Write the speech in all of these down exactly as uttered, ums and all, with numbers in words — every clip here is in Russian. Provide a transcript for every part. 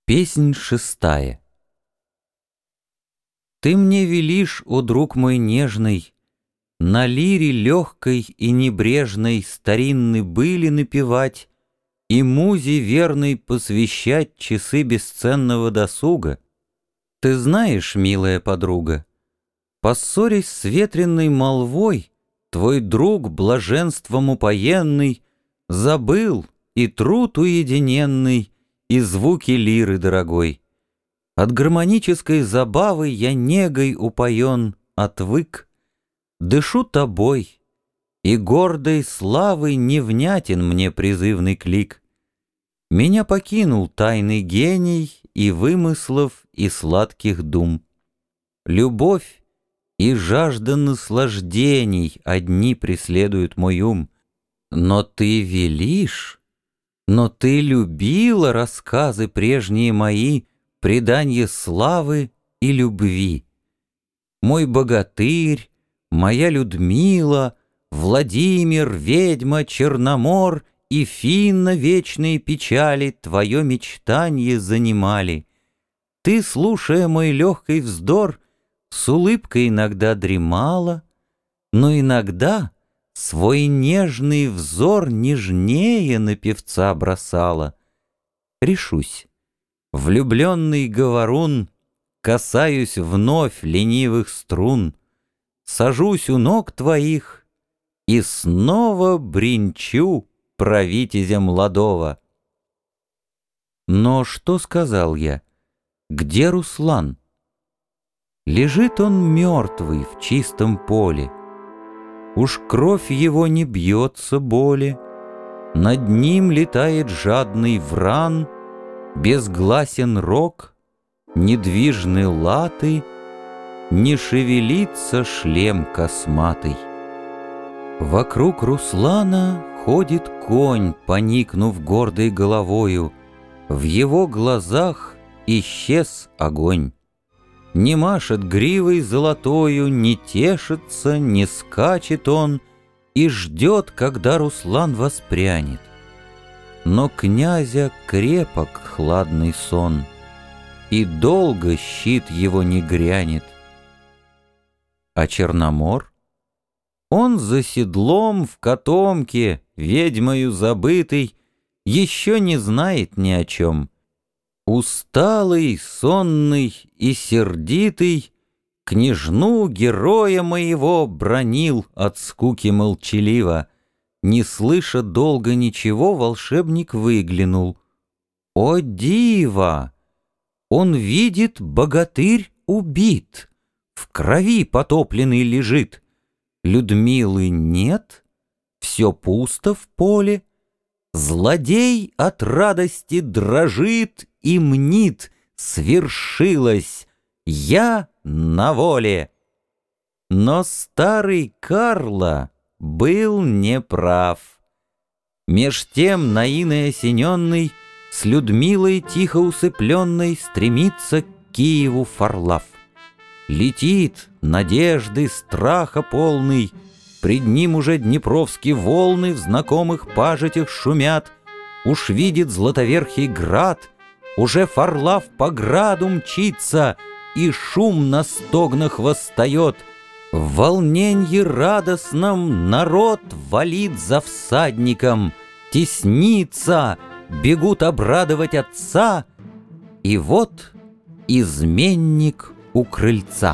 Песнь шестая. Ты мне велишь, о друг мой нежный, на лире легкой и небрежной старинны были напевать и музе верной посвящать часы бесценного досуга. Ты знаешь, милая подруга, поссорясь с ветреной молвой, твой друг блаженством упоенный забыл и труд уединенный, и звуки лиры дорогой. От гармонической забавы я негой упоен, отвык, дышу тобой, и гордой славой невнятен мне призывный клик. Меня покинул тайный гений и вымыслов, и сладких дум. Любовь и жажда наслаждений одни преследуют мой ум. Но ты велишь, но ты любила рассказы прежние мои, преданье славы и любви. Мой богатырь, моя Людмила, Владимир, ведьма, Черномор и Финна вечные печали твое мечтанье занимали. Ты, слушая мой легкий вздор, с улыбкой иногда дремала, но иногда свой нежный взор нежнее на певца бросала. Решусь, влюбленный говорун, касаюсь вновь ленивых струн, сажусь у ног твоих и снова бренчу про витязя молодого. Но что сказал я? Где Руслан? Лежит он мертвый в чистом поле. Уж кровь его не бьется боли, над ним летает жадный вран, безгласен рог, недвижны латы, не шевелится шлем косматый. Вокруг Руслана ходит конь, поникнув гордой головою, в его глазах исчез огонь. Не машет гривой золотою, не тешится, не скачет он и ждет, когда Руслан воспрянет. Но князя крепок хладный сон, и долго щит его не грянет. А Черномор? Он за седлом в котомке, ведьмою забытый, еще не знает ни о чем. Усталый, сонный и сердитый, княжну героя моего бранил от скуки молчаливо. Не слыша долго ничего, волшебник выглянул. О диво! Он видит, богатырь убит, в крови потопленный лежит. Людмилы нет, все пусто в поле. Злодей от радости дрожит и мнит: свершилось, я на воле. Но старый Карло был неправ. Меж тем наиной осененный, с Людмилой тихо усыпленной, стремится к Киеву Фарлав. Летит, надежды, страха полный, пред ним уже днепровские волны в знакомых пажитях шумят. Уж видит златоверхий град, уже Фарлав по граду мчится, и шум на стогнах восстает. В волненье радостном народ валит за всадником, теснится, бегут обрадовать отца, и вот изменник у крыльца.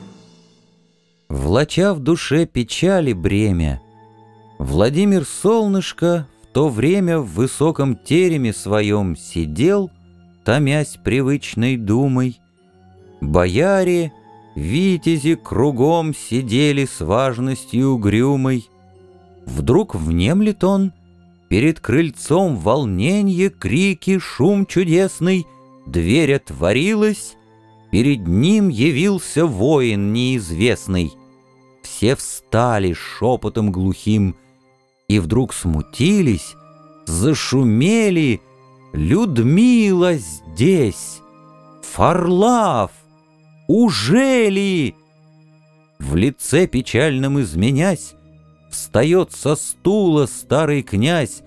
Влача в душе печали бремя, Владимир Солнышко в то время в высоком тереме своем сидел, томясь привычной думой. Бояре, витязи кругом сидели с важностью угрюмой. Вдруг внемлет он, перед крыльцом волненье, крики, шум чудесный, дверь отворилась, перед ним явился воин неизвестный. Все встали шепотом глухим и вдруг смутились, зашумели. Людмила здесь! Фарлав! Ужели? В лице печальном изменясь, встает со стула старый князь,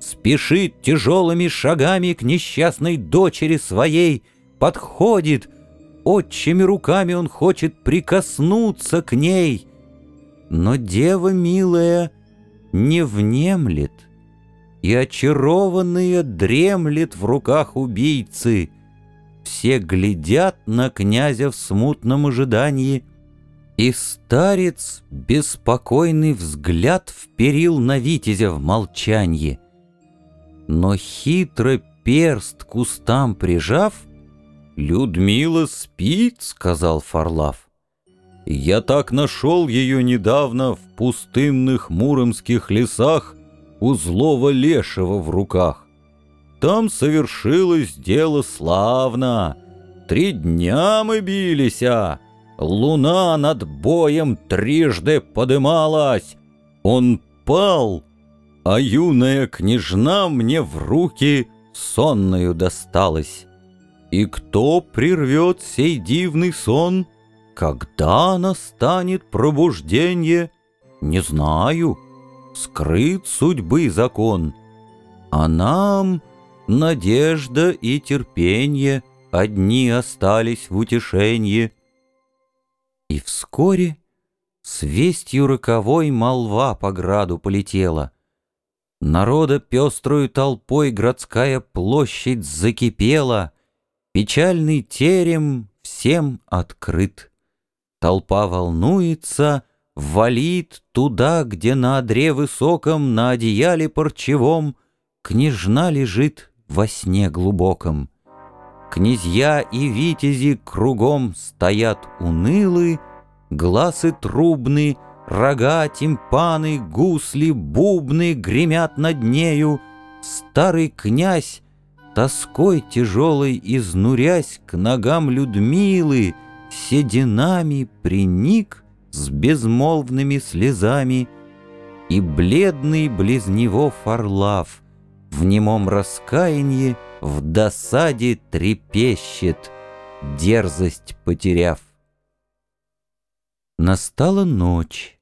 спешит тяжелыми шагами к несчастной дочери своей, подходит, отчими руками он хочет прикоснуться к ней. Но дева милая не внемлет, и очарованная дремлет в руках убийцы. Все глядят на князя в смутном ожидании, и старец беспокойный взгляд вперил на витязя в молчанье. Но хитро перст к устам прижав: «Людмила спит», — сказал Фарлав. «Я так нашел ее недавно в пустынных муромских лесах у злого лешего в руках. Там совершилось дело славно. Три дня мы бились, а луна над боем трижды подымалась. Он пал, а юная княжна мне в руки сонною досталась. И кто прервет сей дивный сон? Когда настанет пробужденье? Не знаю, скрыт судьбы закон. А нам надежда и терпенье одни остались в утешенье». И вскоре с вестью роковой молва по граду полетела. Народа пеструю толпой городская площадь закипела, печальный терем всем открыт. Толпа волнуется, валит туда, где на одре высоком, на одеяле парчевом княжна лежит во сне глубоком. Князья и витязи кругом стоят унылы, гласы трубны, рога, тимпаны, гусли, бубны гремят над нею. Старый князь, тоской тяжелой изнурясь, к ногам Людмилы сединами приник с безмолвными слезами, и бледный близ него Фарлав в немом раскаянии, в досаде трепещет, дерзость потеряв. Настала ночь.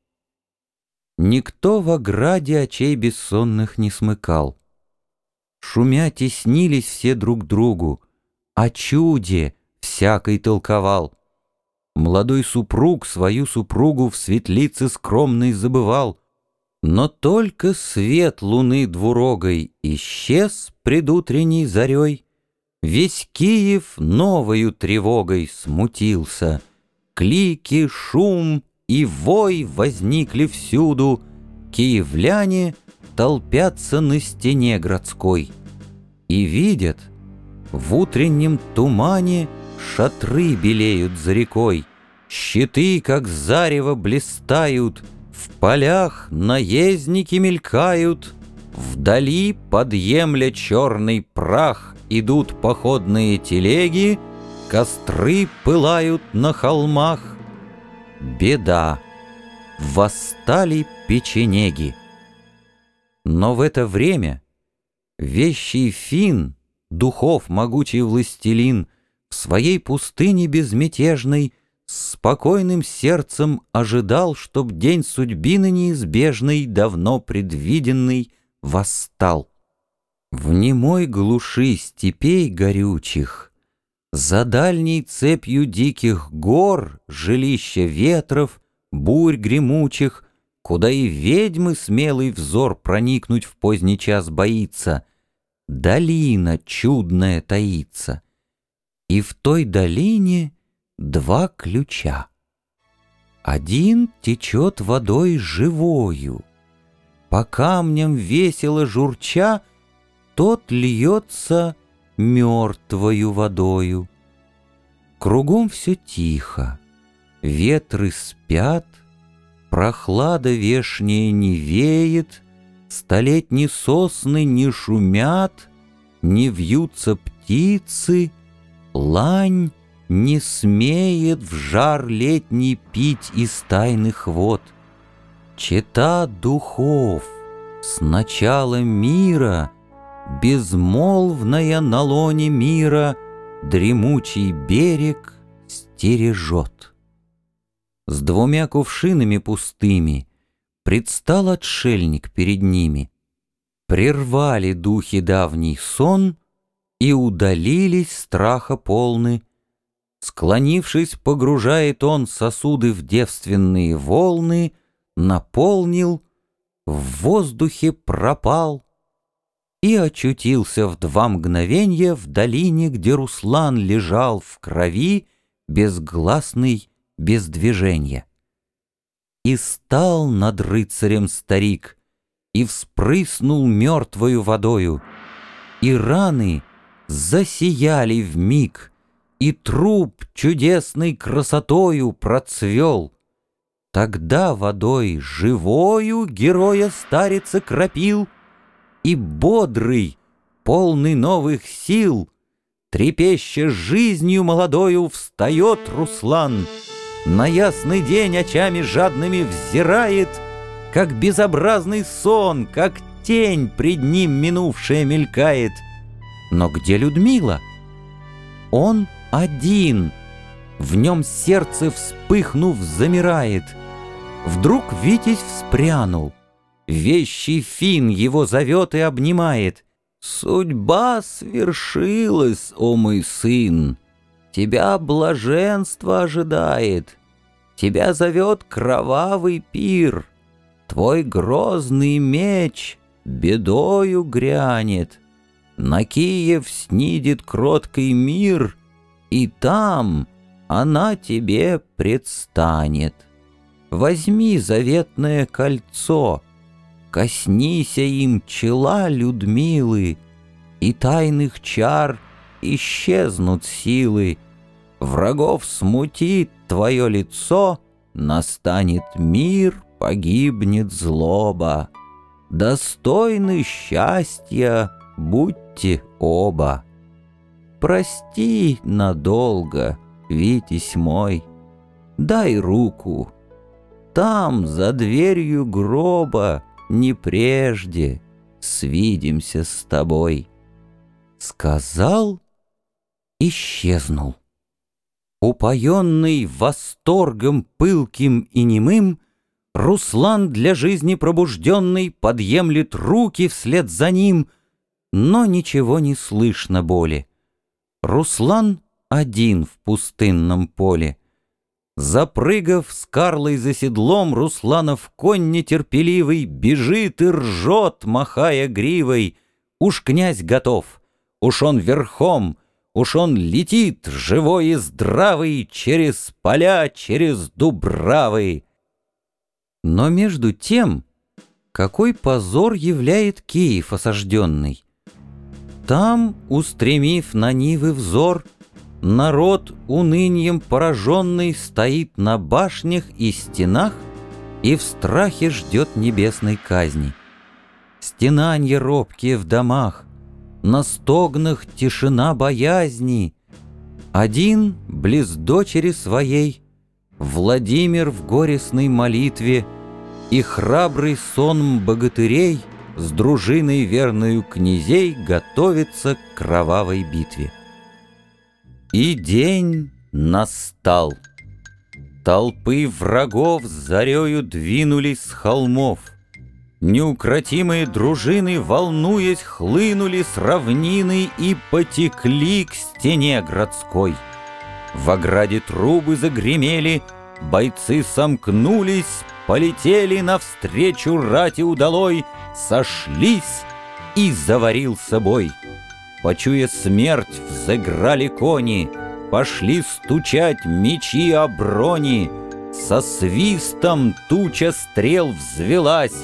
Никто в ограде очей бессонных не смыкал. Шумя теснились все друг к другу, о чуде всякий толковал. Молодой супруг свою супругу в светлице скромной забывал. Но только свет луны двурогой исчез предутренней зарей, весь Киев новою тревогой смутился. Клики, шум и вой возникли всюду, киевляне толпятся на стене городской и видят, в утреннем тумане шатры белеют за рекой, щиты, как зарево, блистают, в полях наездники мелькают, вдали, подъемля черный прах, идут походные телеги, костры пылают на холмах. Беда! Восстали печенеги. Но в это время вещий Фин, духов могучий властелин, в своей пустыне безмятежной с спокойным сердцем ожидал, чтоб день судьбины неизбежный, давно предвиденный, восстал. В немой глуши степей горючих, за дальней цепью диких гор, жилища ветров, бурь гремучих, куда и ведьмы смелый взор проникнуть в поздний час боится, долина чудная таится. И в той долине два ключа. Один течет водой живою, по камням весело журча, тот льется мертвою водою. Кругом все тихо, ветры спят, прохлада вешняя не веет, столетние сосны не шумят, не вьются птицы, лань не смеет в жар летний пить из тайных вод. Чета духов с начала мира, безмолвная на лоне мира, дремучий берег стережет. С двумя кувшинами пустыми предстал отшельник перед ними. Прервали духи давний сон и удалились страха полны. Склонившись, погружает он сосуды в девственные волны, наполнил, в воздухе пропал и очутился в два мгновенья в долине, где Руслан лежал в крови, безгласный, без движения. И стал над рыцарем старик, и вспрыснул мертвою водою, и раны засияли вмиг, и труп чудесной красотою процвел. Тогда водой живою героя старец окропил, и бодрый, полный новых сил, трепеща жизнью молодою, встает Руслан, на ясный день очами жадными взирает, как безобразный сон, как тень пред ним минувшая мелькает. Но где Людмила? Он один, в нем сердце, вспыхнув, замирает. Вдруг Витязь вспрянул, вещий Фин его зовет и обнимает. «Судьба свершилась, о мой сын, тебя блаженство ожидает, тебя зовет кровавый пир, твой грозный меч бедою грянет, на Киев снидет кроткий мир, и там она тебе предстанет. Возьми заветное кольцо, коснися им чела Людмилы, и тайных чар исчезнут силы. Врагов смутит твое лицо, настанет мир, погибнет злоба. Достойны счастья будьте оба. Прости надолго, Витязь мой, дай руку. Там, за дверью гроба, не прежде свидимся с тобой. Сказал, исчезнул. Упоенный восторгом пылким и немым, Руслан для жизни пробужденный подъемлет руки вслед за ним, но ничего не слышно боли. Руслан один в пустынном поле. Запрыгав с Карлой за седлом, Русланов конь нетерпеливый бежит и ржет, махая гривой. Уж князь готов, уж он верхом, уж он летит, живой и здравый, через поля, через дубравы. Но между тем, какой позор являет Киев осажденный. Там, устремив на нивы взор, народ унынием пораженный стоит на башнях и стенах и в страхе ждет небесной казни. Стенанье робкие в домах, на стогнах тишина боязни. Один, близ дочери своей, Владимир в горестной молитве, и храбрый сон богатырей с дружиной верною князей готовится к кровавой битве. И день настал. Толпы врагов зарею двинулись с холмов. Неукротимые дружины, волнуясь, хлынули с равнины и потекли к стене городской. В ограде трубы загремели, бойцы сомкнулись, полетели навстречу рати удалой, сошлись, и заварился бой. Почуя смерть, взыграли кони, пошли стучать мечи о брони. Со свистом туча стрел взвелась,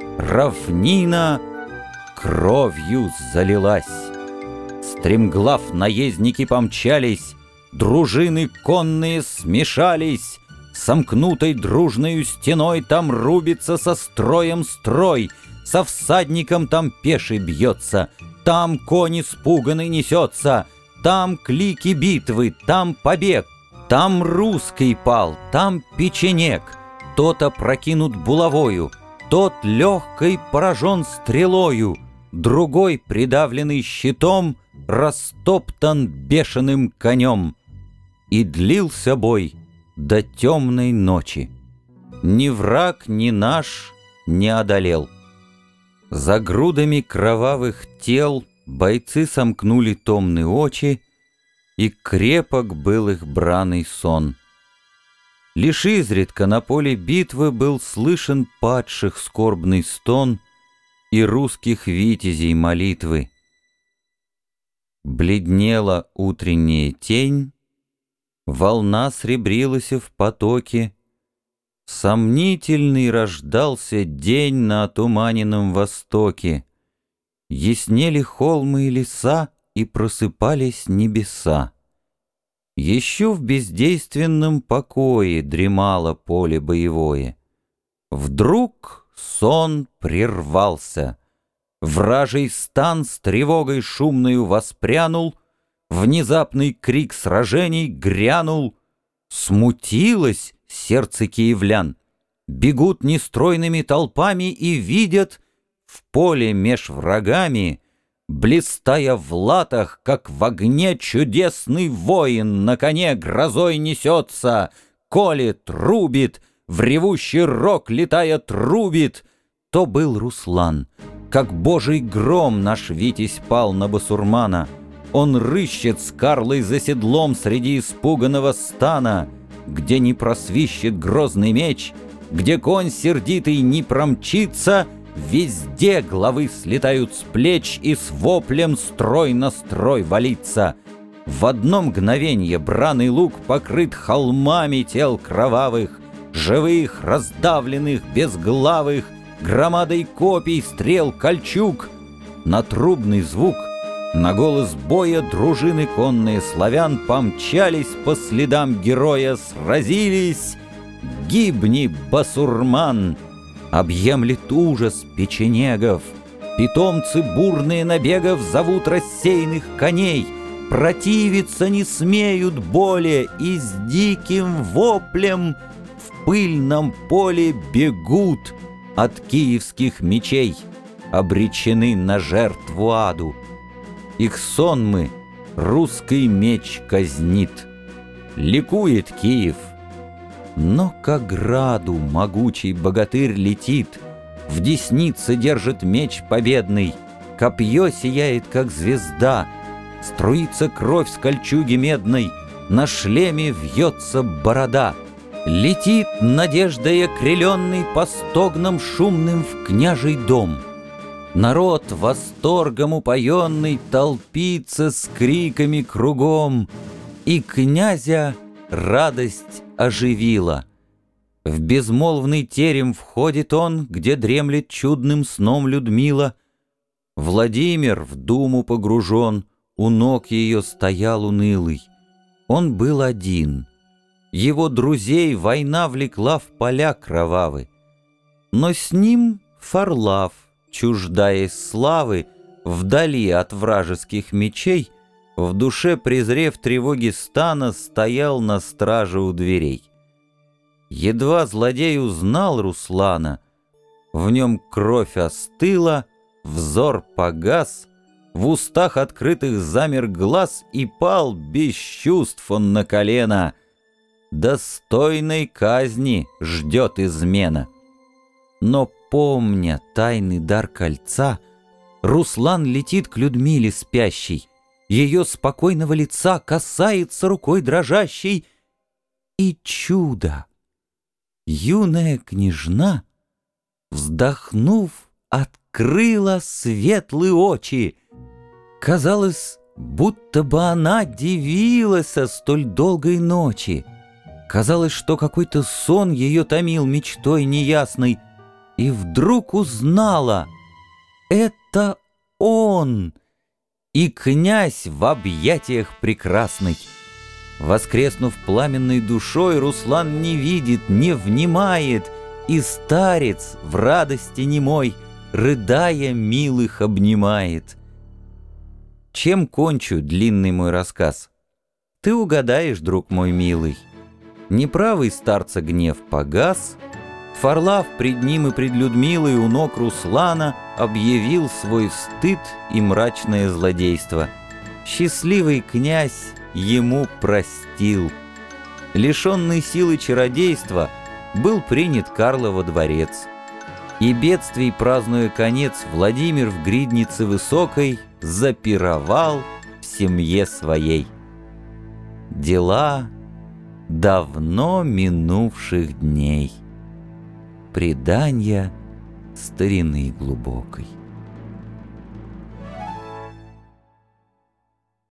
равнина кровью залилась. Стремглав наездники помчались, дружины конные смешались. Сомкнутой дружною стеной там рубится со строем строй, со всадником там пеший бьется, там конь испуганный несется, там клики битвы, там побег, там русский пал, там печенек, тот опрокинут булавою, тот легкой поражен стрелою, другой, придавленный щитом, растоптан бешеным конем. И длился бой до темной ночи. Ни враг, ни наш не одолел. За грудами кровавых тел бойцы сомкнули томные очи, и крепок был их браный сон. Лишь изредка на поле битвы был слышен падших скорбный стон и русских витязей молитвы. Бледнела утренняя тень, волна сребрилась в потоке, сомнительный рождался день на отуманенном востоке. Яснели холмы и леса, и просыпались небеса. Еще в бездейственном покое дремало поле боевое. Вдруг сон прервался. Вражий стан с тревогой шумною воспрянул, внезапный крик сражений грянул. Смутилось сердце киевлян. Бегут нестройными толпами и видят в поле меж врагами, блистая в латах, как в огне, чудесный воин на коне грозой несется, колет, рубит, в ревущий рог летая трубит. То был Руслан. Как божий гром наш Витязь пал на басурмана. Он рыщет с Карлой за седлом среди испуганного стана, где не просвищет грозный меч, где конь сердитый не промчится, везде главы слетают с плеч, и с воплем строй на строй валится. В одно мгновенье браный луг покрыт холмами тел кровавых, живых, раздавленных, безглавых, громадой копий, стрел, кольчуг. На трубный звук, на голос боя дружины конные славян помчались по следам героя, сразились. Гибни, басурман! Объемлет ужас печенегов. Питомцы бурные набегов зовут рассеянных коней. Противиться не смеют более, и с диким воплем в пыльном поле бегут от киевских мечей, обречены на жертву аду. Их сонмы русский меч казнит. Ликует Киев. Но к ограду могучий богатырь летит, в деснице держит меч победный, копье сияет, как звезда, струится кровь с кольчуги медной, на шлеме вьется борода. Летит надеждой окрыленный по стогнам шумным в княжий дом. Народ восторгом упоенный толпится с криками кругом, и князя радость оживила. В безмолвный терем входит он, где дремлет чудным сном Людмила. Владимир в думу погружен, у ног ее стоял унылый. Он был один. Его друзей война влекла в поля кровавы. Но с ним Фарлав, чуждаясь славы, вдали от вражеских мечей, в душе презрев тревоги стана, стоял на страже у дверей. Едва злодей узнал Руслана, в нем кровь остыла, взор погас, в устах открытых замер глаз, и пал без чувств он на колено. Достойной казни ждет измена. Но, помня тайный дар кольца, Руслан летит к Людмиле спящей, ее спокойного лица касается рукой дрожащей, и чудо! Юная княжна, вздохнув, открыла светлые очи. Казалось, будто бы она дивилась о столь долгой ночи. Казалось, что какой-то сон ее томил мечтой неясной, и вдруг узнала — это он! И князь в объятиях прекрасный. Воскреснув пламенной душой, Руслан не видит, не внимает, и старец в радости немой, рыдая, милых обнимает. Чем кончу длинный мой рассказ? Ты угадаешь, друг мой милый. Неправый старца гнев погас, Фарлав пред ним и пред Людмилой у ног Руслана объявил свой стыд и мрачное злодейство. Счастливый князь ему простил. Лишенный силы чародейства, был принят Карло во дворец. И бедствий празднуя конец, Владимир в гриднице высокой запировал в семье своей. Дела давно минувших дней, преданья старины глубокой.